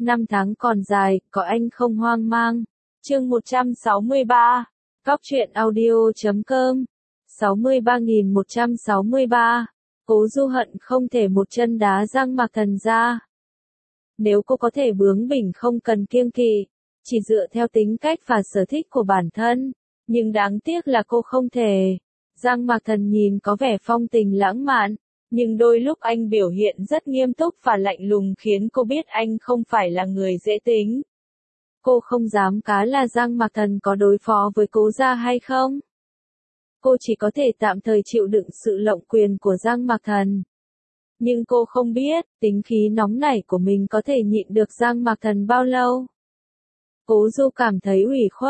Năm tháng còn dài, có anh không hoang mang. Chương 163. Cóc truyện audio.com 63.163. Cố Du hận không thể một chân đá Giang Mạc Thần ra. Nếu cô có thể bướng bỉnh không cần kiêng kỵ, chỉ dựa theo tính cách và sở thích của bản thân, nhưng đáng tiếc là cô không thể. Giang Mạc Thần nhìn có vẻ phong tình lãng mạn, nhưng đôi lúc anh biểu hiện rất nghiêm túc và lạnh lùng khiến cô biết anh không phải là người dễ tính. Cô không dám cá là Giang Mạc Thần có đối phó với Cố gia hay không. Cô chỉ có thể tạm thời chịu đựng sự lộng quyền của Giang Mạc Thần. Nhưng cô không biết, tính khí nóng nảy của mình có thể nhịn được Giang Mạc Thần bao lâu. Cố Du cảm thấy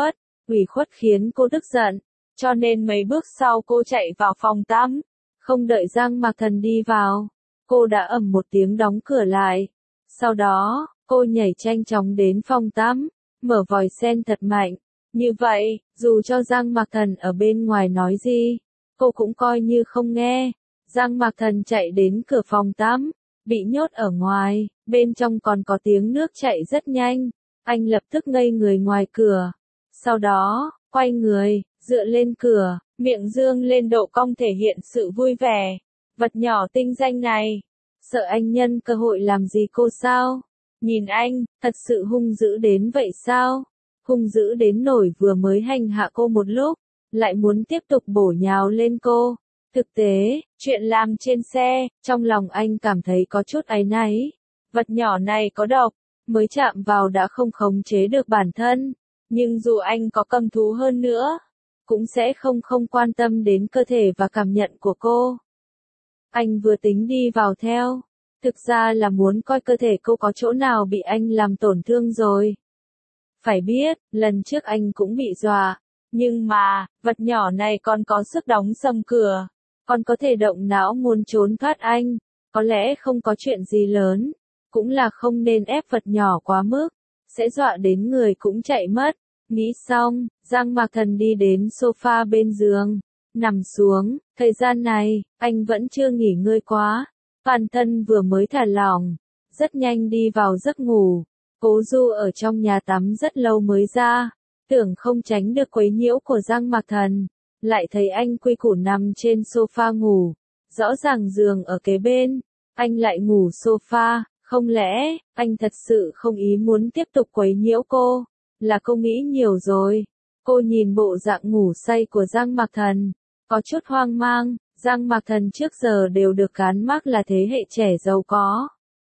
ủy khuất khiến cô tức giận, cho nên mấy bước sau cô chạy vào phòng tắm. Không đợi Giang Mạc Thần đi vào, cô đã ầm một tiếng đóng cửa lại. Sau đó, cô nhảy nhanh chóng đến phòng tắm, mở vòi sen thật mạnh. Như vậy, dù cho Giang Mạc Thần ở bên ngoài nói gì, cô cũng coi như không nghe. Giang Mạc Thần chạy đến cửa phòng tắm, bị nhốt ở ngoài, bên trong còn có tiếng nước chảy rất nhanh. Anh lập tức ngây người ngoài cửa. Sau đó, quay người, dựa lên cửa, miệng dương lên độ cong thể hiện sự vui vẻ. Vật nhỏ tinh danh này, sợ anh nhân cơ hội làm gì cô sao? Nhìn anh, thật sự hung dữ đến vậy sao? Hung dữ đến nổi vừa mới hành hạ cô một lúc, lại muốn tiếp tục bổ nhào lên cô. Thực tế, chuyện làm trên xe, trong lòng anh cảm thấy có chút áy náy. Vật nhỏ này có độc, mới chạm vào đã không khống chế được bản thân. Nhưng dù anh có căm thú hơn nữa, cũng sẽ không quan tâm đến cơ thể và cảm nhận của cô. Anh vừa tính đi vào theo, thực ra là muốn coi cơ thể cô có chỗ nào bị anh làm tổn thương rồi. Phải biết, lần trước anh cũng bị dọa, nhưng mà, vật nhỏ này còn có sức đóng sầm cửa, còn có thể động não muốn trốn thoát anh, có lẽ không có chuyện gì lớn, cũng là không nên ép vật nhỏ quá mức, sẽ dọa đến người cũng chạy mất. Nghĩ xong, Giang Mạc Thần đi đến sofa bên giường, nằm xuống. Thời gian này, anh vẫn chưa nghỉ ngơi quá, bản thân vừa mới thả lỏng, rất nhanh đi vào giấc ngủ. Cố Du ở trong nhà tắm rất lâu mới ra, tưởng không tránh được quấy nhiễu của Giang Mạc Thần, lại thấy anh quy củ nằm trên sofa ngủ, rõ ràng giường ở kế bên, anh lại ngủ sofa, không lẽ, anh thật sự không ý muốn tiếp tục quấy nhiễu cô, là cô nghĩ nhiều rồi. Cô nhìn bộ dạng ngủ say của Giang Mạc Thần, có chút hoang mang. Giang Mạc Thần trước giờ đều được gán mác là thế hệ trẻ giàu có,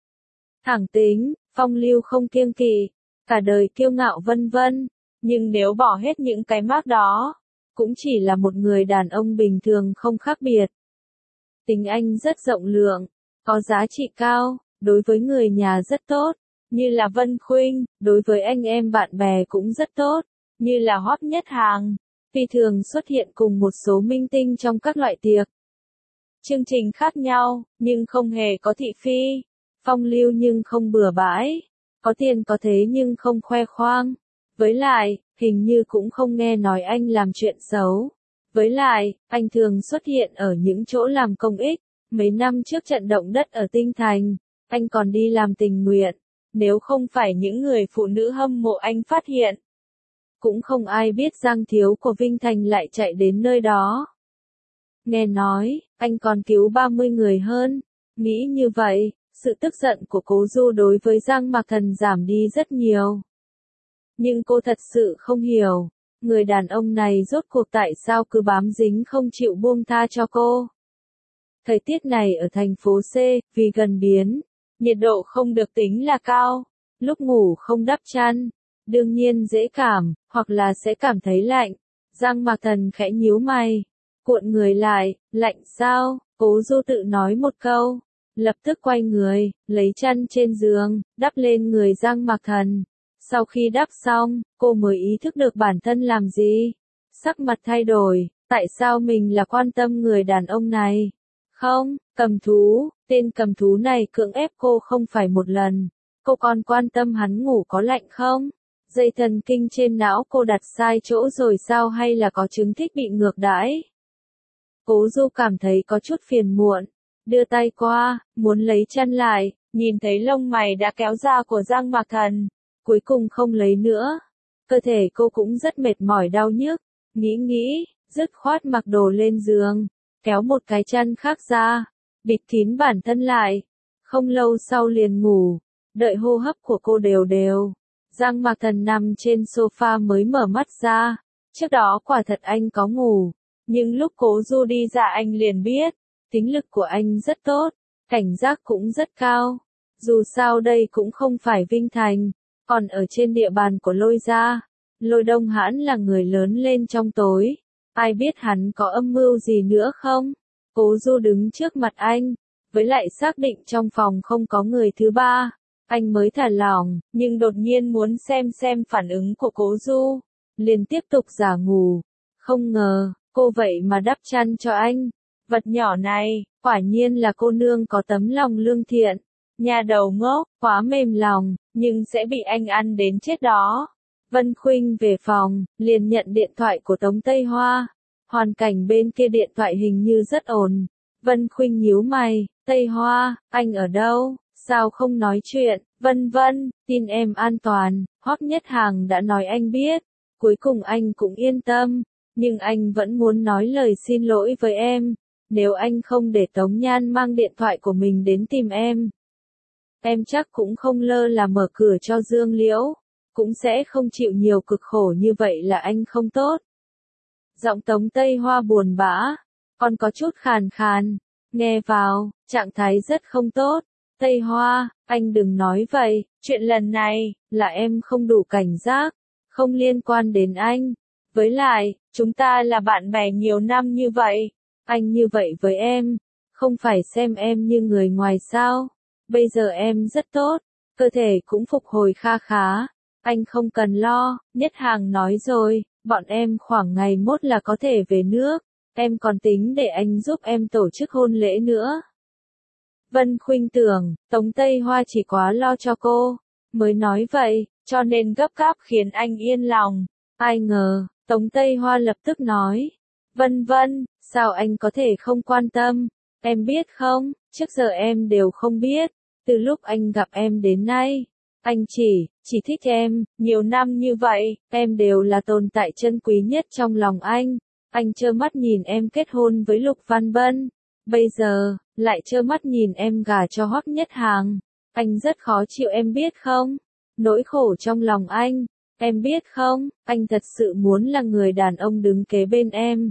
thẳng tính, phong lưu không kiêng kỵ, cả đời kiêu ngạo vân vân, nhưng nếu bỏ hết những cái mác đó, cũng chỉ là một người đàn ông bình thường không khác biệt. Tính anh rất rộng lượng, có giá trị cao, đối với người nhà rất tốt, như là Vân Khuynh, đối với anh em bạn bè cũng rất tốt, như là Hoắc Nhất Hàng, phi thường xuất hiện cùng một số minh tinh trong các loại tiệc chương trình khác nhau, nhưng không hề có thị phi. Phong lưu nhưng không bừa bãi, có tiền có thế nhưng không khoe khoang. Với lại, hình như cũng không nghe nói anh làm chuyện xấu. Với lại, anh thường xuất hiện ở những chỗ làm công ích. Mấy năm trước trận động đất ở Tinh Thành, anh còn đi làm tình nguyện. Nếu không phải những người phụ nữ hâm mộ anh phát hiện, cũng không ai biết Giang Thiếu của Vinh Thành lại chạy đến nơi đó. Nghe nói, anh còn cứu 30 người hơn. Nghĩ như vậy, sự tức giận của Cố Du đối với Giang Mạc Thần giảm đi rất nhiều. Nhưng cô thật sự không hiểu, người đàn ông này rốt cuộc tại sao cứ bám dính không chịu buông tha cho cô. Thời tiết này ở thành phố C, vì gần biến, nhiệt độ không được tính là cao, lúc ngủ không đắp chăn, đương nhiên dễ cảm, hoặc là sẽ cảm thấy lạnh. Giang Mạc Thần khẽ nhíu mày, cuộn người lại, lạnh sao? Cố Du tự nói một câu, lập tức quay người, lấy chăn trên giường, đắp lên người Giang Mạc Thần. Sau khi đắp xong, cô mới ý thức được bản thân làm gì. Sắc mặt thay đổi, tại sao mình là quan tâm người đàn ông này? Không, cầm thú, tên cầm thú này cưỡng ép cô không phải một lần. Cô còn quan tâm hắn ngủ có lạnh không? Dây thần kinh trên não cô đặt sai chỗ rồi sao hay là có chứng thích bị ngược đãi? Cố Du cảm thấy có chút phiền muộn, đưa tay qua, muốn lấy chăn lại, nhìn thấy lông mày đã kéo ra của Giang Mạc Thần, cuối cùng không lấy nữa. Cơ thể cô cũng rất mệt mỏi đau nhức, nghĩ, dứt khoát mặc đồ lên giường, kéo một cái chăn khác ra, bịt kín bản thân lại. Không lâu sau liền ngủ, đợi hô hấp của cô đều đều. Giang Mạc Thần nằm trên sofa mới mở mắt ra, trước đó quả thật anh có ngủ, nhưng lúc Cố Du đi ra anh liền biết, tính lực của anh rất tốt, cảnh giác cũng rất cao. Dù sao đây cũng không phải Vinh Thành, còn ở trên địa bàn của Lôi gia. Lôi Đông Hãn là người lớn lên trong tối, ai biết hắn có âm mưu gì nữa không? Cố Du đứng trước mặt anh, với lại xác định trong phòng không có người thứ ba, anh mới thả lỏng, nhưng đột nhiên muốn xem phản ứng của Cố Du, liền tiếp tục giả ngủ. Không ngờ, cô vậy mà đắp chăn cho anh. Vật nhỏ này, quả nhiên là cô nương có tấm lòng lương thiện. Nhà đầu ngốc, quá mềm lòng, nhưng sẽ bị anh ăn đến chết đó. Vân Khuynh về phòng, liền nhận điện thoại của Tống Tây Hoa. Hoàn cảnh bên kia điện thoại hình như rất ổn. Vân Khuynh nhíu mày, Tây Hoa, anh ở đâu? Sao không nói chuyện? Vân, tin em an toàn, Hoắc Nhất Hàng đã nói anh biết. Cuối cùng anh cũng yên tâm, nhưng anh vẫn muốn nói lời xin lỗi với em. Nếu anh không để Tống Nhan mang điện thoại của mình đến tìm em chắc cũng không lơ là mở cửa cho Dương Liễu, cũng sẽ không chịu nhiều cực khổ như vậy là anh không tốt. Giọng Tống Tây Hoa buồn bã, còn có chút khàn khàn, nghe vào, trạng thái rất không tốt. Tây Hoa, anh đừng nói vậy, chuyện lần này, là em không đủ cảnh giác, không liên quan đến anh. Với lại, chúng ta là bạn bè nhiều năm như vậy, anh như vậy với em, không phải xem em như người ngoài sao. Bây giờ em rất tốt, cơ thể cũng phục hồi kha khá, anh không cần lo. Nhất Hàng nói rồi, bọn em khoảng ngày mốt là có thể về nước, em còn tính để anh giúp em tổ chức hôn lễ nữa. Vân Khuynh tưởng, Tống Tây Hoa chỉ quá lo cho cô, mới nói vậy, cho nên gấp gáp khiến anh yên lòng. Ai ngờ, Tống Tây Hoa lập tức nói, Vân, sao anh có thể không quan tâm, em biết không, trước giờ em đều không biết, từ lúc anh gặp em đến nay, anh chỉ thích em, nhiều năm như vậy, em đều là tồn tại chân quý nhất trong lòng anh trơ mắt nhìn em kết hôn với Lục Văn Bân, bây giờ, lại trơ mắt nhìn em gả cho Hoắc Nhất Hàng, anh rất khó chịu em biết không, nỗi khổ trong lòng anh. Em biết không, anh thật sự muốn là người đàn ông đứng kế bên em.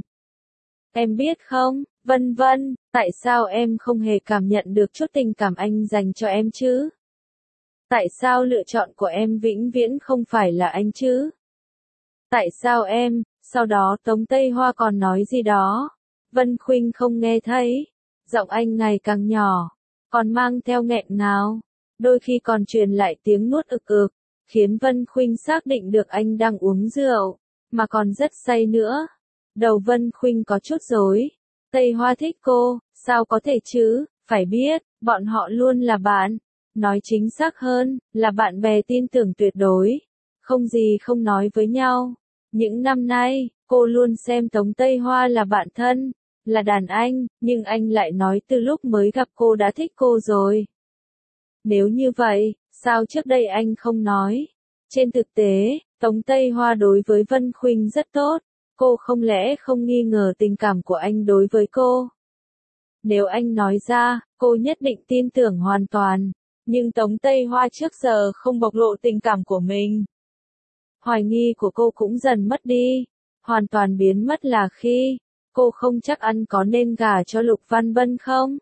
Em biết không, Vân, tại sao em không hề cảm nhận được chút tình cảm anh dành cho em chứ? Tại sao lựa chọn của em vĩnh viễn không phải là anh chứ? Tại sao em, sau đó Tống Tây Hoa còn nói gì đó? Vân Khuynh không nghe thấy. Giọng anh ngày càng nhỏ, còn mang theo nghẹn ngào, đôi khi còn truyền lại tiếng nuốt ực ực, khiến Vân Khuynh xác định được anh đang uống rượu, mà còn rất say nữa. Đầu Vân Khuynh có chút rối. Tây Hoa thích cô, sao có thể chứ, phải biết, bọn họ luôn là bạn. Nói chính xác hơn, là bạn bè tin tưởng tuyệt đối. Không gì không nói với nhau. Những năm nay, cô luôn xem Tống Tây Hoa là bạn thân, là đàn anh, nhưng anh lại nói từ lúc mới gặp cô đã thích cô rồi. Nếu như vậy, sao trước đây anh không nói? Trên thực tế, Tống Tây Hoa đối với Vân Khuynh rất tốt, cô không lẽ không nghi ngờ tình cảm của anh đối với cô? Nếu anh nói ra, cô nhất định tin tưởng hoàn toàn, nhưng Tống Tây Hoa trước giờ không bộc lộ tình cảm của mình. Hoài nghi của cô cũng dần mất đi, hoàn toàn biến mất là khi cô không chắc ăn có nên gả cho Lục Văn Bân không?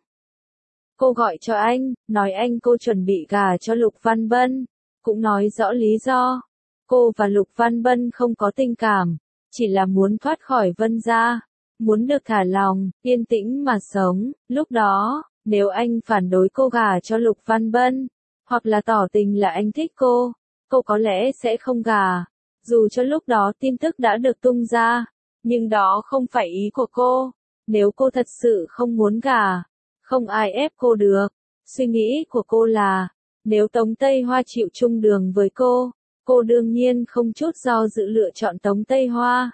Cô gọi cho anh, nói anh cô chuẩn bị gả cho Lục Văn Bân, cũng nói rõ lý do. Cô và Lục Văn Bân không có tình cảm, chỉ là muốn thoát khỏi Vân gia, muốn được thả lòng, yên tĩnh mà sống. Lúc đó, nếu anh phản đối cô gả cho Lục Văn Bân, hoặc là tỏ tình là anh thích cô có lẽ sẽ không gả. Dù cho lúc đó tin tức đã được tung ra, nhưng đó không phải ý của cô. Nếu cô thật sự không muốn gả, không ai ép cô được. Suy nghĩ của cô là, nếu Tống Tây Hoa chịu chung đường với cô đương nhiên không chút do dự lựa chọn Tống Tây Hoa.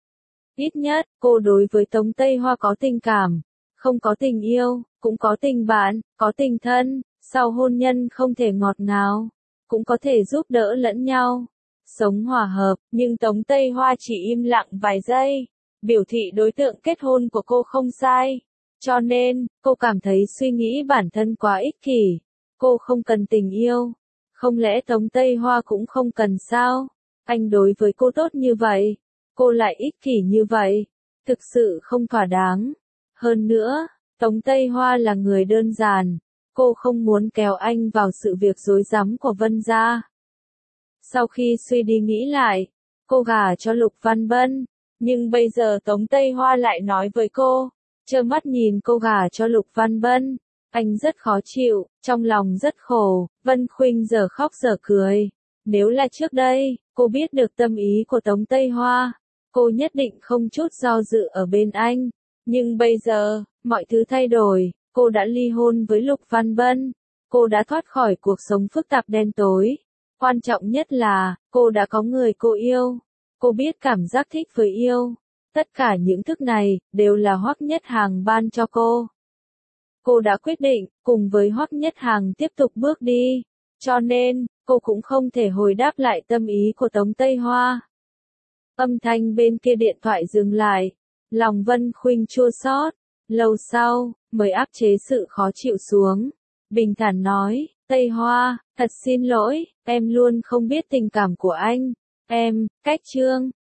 Ít nhất, cô đối với Tống Tây Hoa có tình cảm, không có tình yêu, cũng có tình bạn, có tình thân. Sau hôn nhân không thể ngọt ngào, cũng có thể giúp đỡ lẫn nhau, sống hòa hợp, nhưng Tống Tây Hoa chỉ im lặng vài giây, biểu thị đối tượng kết hôn của cô không sai. Cho nên, cô cảm thấy suy nghĩ bản thân quá ích kỷ. Cô không cần tình yêu. Không lẽ Tống Tây Hoa cũng không cần sao? Anh đối với cô tốt như vậy, cô lại ích kỷ như vậy. Thực sự không thỏa đáng. Hơn nữa, Tống Tây Hoa là người đơn giản. Cô không muốn kéo anh vào sự việc rối rắm của Vân gia. Sau khi suy đi nghĩ lại, cô gả cho Lục Văn Bân. Nhưng bây giờ Tống Tây Hoa lại nói với cô, trơ mắt nhìn cô gả cho Lục Văn Bân. Anh rất khó chịu, trong lòng rất khổ. Vân Khuynh giờ khóc giờ cười. Nếu là trước đây, cô biết được tâm ý của Tống Tây Hoa, cô nhất định không chút do dự ở bên anh. Nhưng bây giờ, mọi thứ thay đổi, cô đã ly hôn với Lục Văn Bân. Cô đã thoát khỏi cuộc sống phức tạp đen tối. Quan trọng nhất là, cô đã có người cô yêu. Cô biết cảm giác thích với yêu. Tất cả những thức này, đều là Hoắc Nhất Hàng ban cho cô. Cô đã quyết định, cùng với Hoắc Nhất Hàng tiếp tục bước đi. Cho nên, cô cũng không thể hồi đáp lại tâm ý của Tống Tây Hoa. Âm thanh bên kia điện thoại dừng lại. Lòng Vân Khuynh chua xót. Lâu sau, mới áp chế sự khó chịu xuống. Bình thản nói, Tây Hoa, thật xin lỗi, em luôn không biết tình cảm của anh. Em, cách Trương.